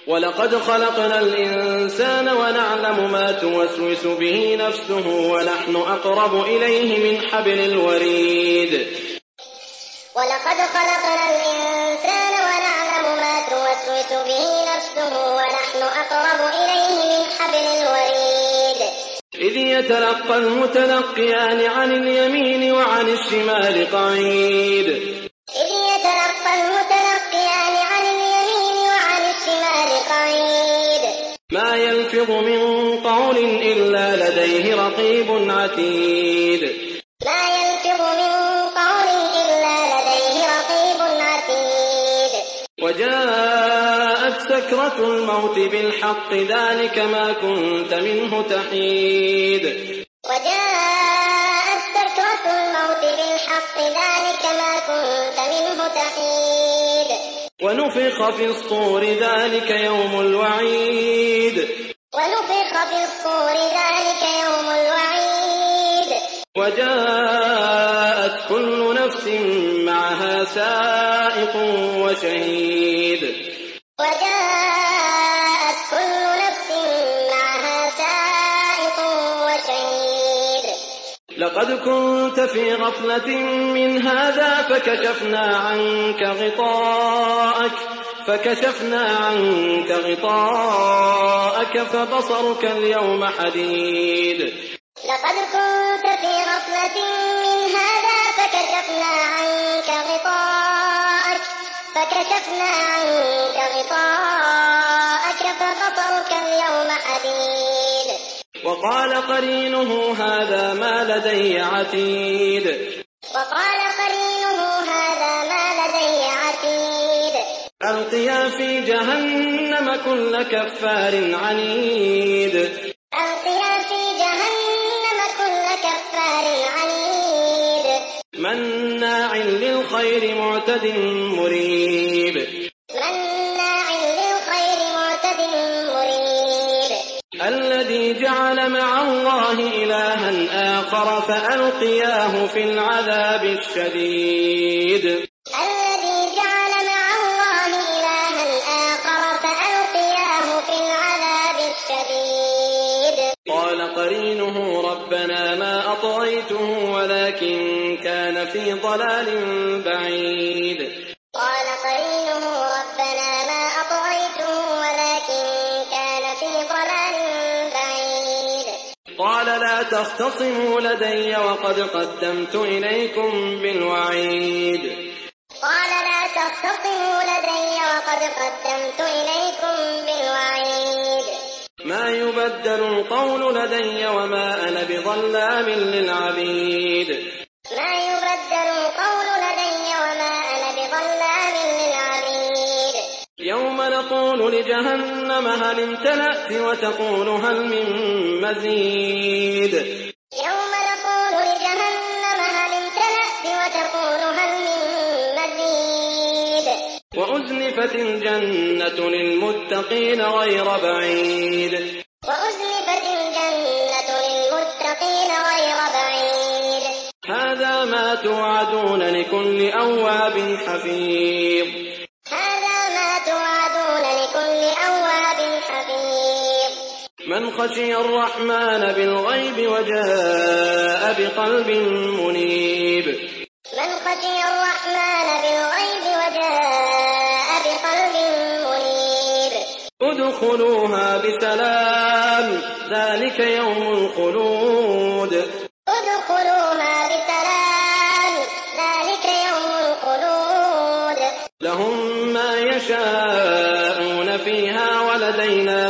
ولقد خلقنا الإنسان ونعلم ما توسوس به نفسه ونحن أقرب إليه من حبل الوريد. ولقد خلقنا الإنسان ونعلم ما توسوس به نفسه ونحن أقرب إليه من حبل الوريد. إذ يتلقى المتلقيان عن اليمين وعن الشمال قعيد. إذ يتلقى المتلقيان عن اليمين وعن الشمال قعيد. ما يلفظ من قول إلا لديه رقيب عتيد. ما يلفظ من قول إلا لديه رقيب عتيد. وجاءت سكرة الموت بالحق ذلك ما كنت منه تحيد. وجاءت سكرة الموت بالحق ذلك ما كنت منه تحيد. ونفخ في الصور ذلك يوم الوعيد. ونفخ في الصور ذلك يوم الوعيد. وجاءت كل نفس معها سائق وشهيد. وجاءت كل نفس معها سائق وشهيد. لقد كنت في غفلة من هذا فكشفنا عنك غطاءك فبصرك اليوم حديد. لقد كنت في غفلة من هذا فكشفنا عنك غطاءك فبصرك اليوم حديد. وقال قرينه هذا ما لدي عتيد. وقال قرينه هذا ما لدي عتيد. ألقيا في جهنم كل كفار عنيد. ألقيا في جهنم كل كفار عنيد. مناع للخير معتد مريب. مناع للخير معتد مريب. الذي جعل مع الله إلها آخر فألقياه في العذاب الشديد. الذي جعل مع الله إلها آخر فألقياه في العذاب الشديد. قال قرينه ربنا ما أطغيته ولكن كان في ضلال بعيد. قال قرينه ربنا ما أطغيته ولكن كان في ضلال بعيد. قال لا تختصموا لدي وقد قدمت إليكم بالوعيد. قال لا تختصموا لدي وقد قدمت إليكم بالوعيد. ما يبدل القول لدي وما أنا بظلام للعبيد. ما يبدل القول لدي وما أنا بظلام للعبيد. يوم نقول لجهنم هل امتلأت وتقول هل من مزيد. يوم نقول لجهنم هل امتلأت وتقول هل من مزيد. وأزلفت الجنة للمتقين غير بعيد. وأزلفت الجنة للمتقين غير بعيد. هذا ما توعدون لكل أواب حفيظ. هذا ما توعدون لكل أواب حفيظ. من خشي الرحمن بالغيب وجاء بقلب منيب. من خشي الرحمن بالغيب وجاء بقلب منيب. ادخلوها بسلام ذلك يوم الخلود. ادخلوها بسلام ذلك يوم الخلود. لهم ما يشاءون فيها ولدينا